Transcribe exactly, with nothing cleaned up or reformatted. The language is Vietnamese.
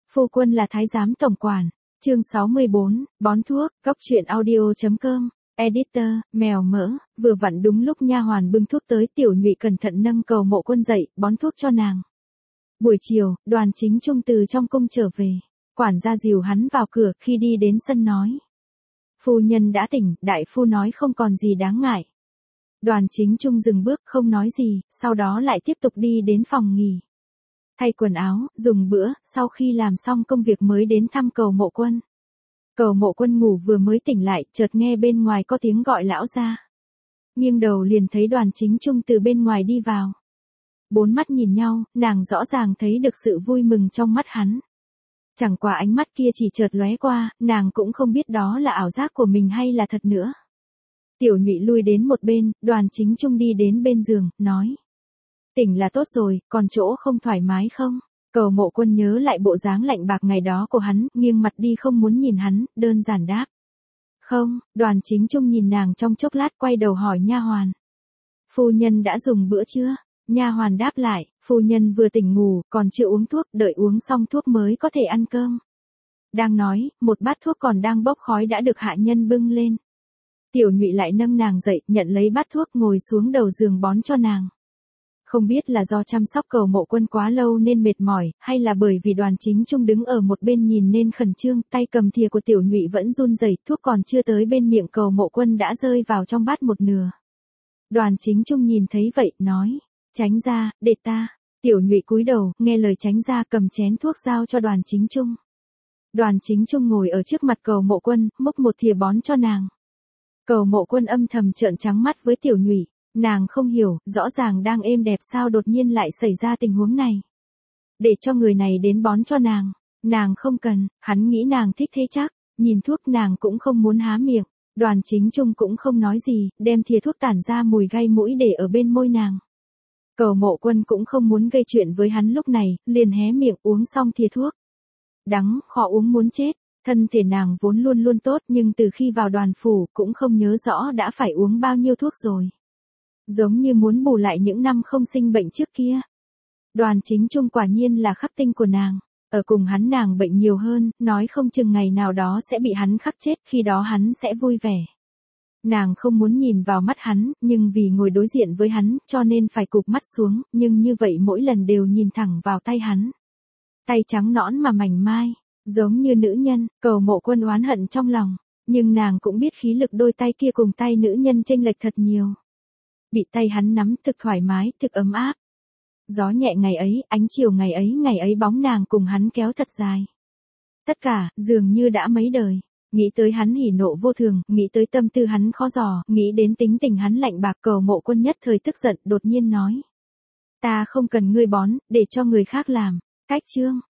Phu quân là thái giám tổng quản. Chương sáu mươi bốn, bón thuốc, góc truyện audio.com. Editor, mèo mỡ, vừa vặn đúng lúc nha hoàn bưng thuốc tới, Tiểu Nhụy cẩn thận nâng Cầu Mộ Quân dậy, bón thuốc cho nàng. Buổi chiều, Đoàn Chính Trung từ trong cung trở về, quản gia dìu hắn vào cửa, khi đi đến sân nói: "Phu nhân đã tỉnh, đại phu nói không còn gì đáng ngại." Đoàn Chính Trung dừng bước không nói gì, sau đó lại tiếp tục đi đến phòng nghỉ. Thay quần áo, dùng bữa, sau khi làm xong công việc mới đến thăm Cầu Mộ Quân. Cầu Mộ Quân ngủ vừa mới tỉnh lại, chợt nghe bên ngoài có tiếng gọi lão gia. Nghiêng đầu liền thấy Đoàn Chính Trung từ bên ngoài đi vào. Bốn mắt nhìn nhau, nàng rõ ràng thấy được sự vui mừng trong mắt hắn. Chẳng qua ánh mắt kia chỉ chợt lóe qua, nàng cũng không biết đó là ảo giác của mình hay là thật nữa. Tiểu Nhụy lui đến một bên, Đoàn Chính Trung đi đến bên giường, nói: "Tỉnh là tốt rồi, còn chỗ không thoải mái không?" Cầu Mộ Quân nhớ lại bộ dáng lạnh bạc ngày đó của hắn, nghiêng mặt đi không muốn nhìn hắn, đơn giản đáp: "Không." Đoàn Chính Trung nhìn nàng trong chốc lát, quay đầu hỏi nha hoàn: "Phu nhân đã dùng bữa chưa?" Nha hoàn đáp lại: "Phu nhân vừa tỉnh ngủ, còn chưa uống thuốc, đợi uống xong thuốc mới có thể ăn cơm." Đang nói, một bát thuốc còn đang bốc khói đã được hạ nhân bưng lên. Tiểu Nhụy lại nâng nàng dậy, nhận lấy bát thuốc ngồi xuống đầu giường bón cho nàng. Không biết là do chăm sóc Cầu Mộ Quân quá lâu nên mệt mỏi, hay là bởi vì Đoàn Chính Trung đứng ở một bên nhìn nên khẩn trương, tay cầm thìa của Tiểu Nhụy vẫn run rẩy, thuốc còn chưa tới bên miệng Cầu Mộ Quân đã rơi vào trong bát một nửa. Đoàn Chính Trung nhìn thấy vậy, nói: "Tránh ra, để ta." Tiểu Nhụy cúi đầu, nghe lời tránh ra, cầm chén thuốc giao cho Đoàn Chính Trung. Đoàn Chính Trung ngồi ở trước mặt Cầu Mộ Quân, múc một thìa bón cho nàng. Cầu Mộ Quân âm thầm trợn trắng mắt với Tiểu Nhụy, nàng không hiểu, rõ ràng đang êm đẹp sao đột nhiên lại xảy ra tình huống này. Để cho người này đến bón cho nàng, nàng không cần, hắn nghĩ nàng thích thế chắc, nhìn thuốc nàng cũng không muốn há miệng. Đoàn Chính Trung cũng không nói gì, đem thìa thuốc tản ra mùi gây mũi để ở bên môi nàng. Cầu Mộ Quân cũng không muốn gây chuyện với hắn lúc này, liền hé miệng uống xong thìa thuốc. Đắng, khó uống muốn chết. Thân thể nàng vốn luôn luôn tốt, nhưng từ khi vào Đoàn phủ cũng không nhớ rõ đã phải uống bao nhiêu thuốc rồi. Giống như muốn bù lại những năm không sinh bệnh trước kia. Đoàn Chính Trung quả nhiên là khắc tinh của nàng. Ở cùng hắn nàng bệnh nhiều hơn, nói không chừng ngày nào đó sẽ bị hắn khắc chết, khi đó hắn sẽ vui vẻ. Nàng không muốn nhìn vào mắt hắn, nhưng vì ngồi đối diện với hắn, cho nên phải cụp mắt xuống, nhưng như vậy mỗi lần đều nhìn thẳng vào tay hắn. Tay trắng nõn mà mảnh mai, giống như nữ nhân. Cầu Mộ Quân oán hận trong lòng, nhưng nàng cũng biết khí lực đôi tay kia cùng tay nữ nhân chênh lệch thật nhiều. Bị tay hắn nắm thực thoải mái, thực ấm áp. Gió nhẹ ngày ấy, ánh chiều ngày ấy, ngày ấy bóng nàng cùng hắn kéo thật dài. Tất cả, dường như đã mấy đời. Nghĩ tới hắn hỉ nộ vô thường, nghĩ tới tâm tư hắn khó dò, nghĩ đến tính tình hắn lạnh bạc. Cầu Mộ Quân nhất thời tức giận, đột nhiên nói: "Ta không cần ngươi bón, để cho người khác làm." Cách chương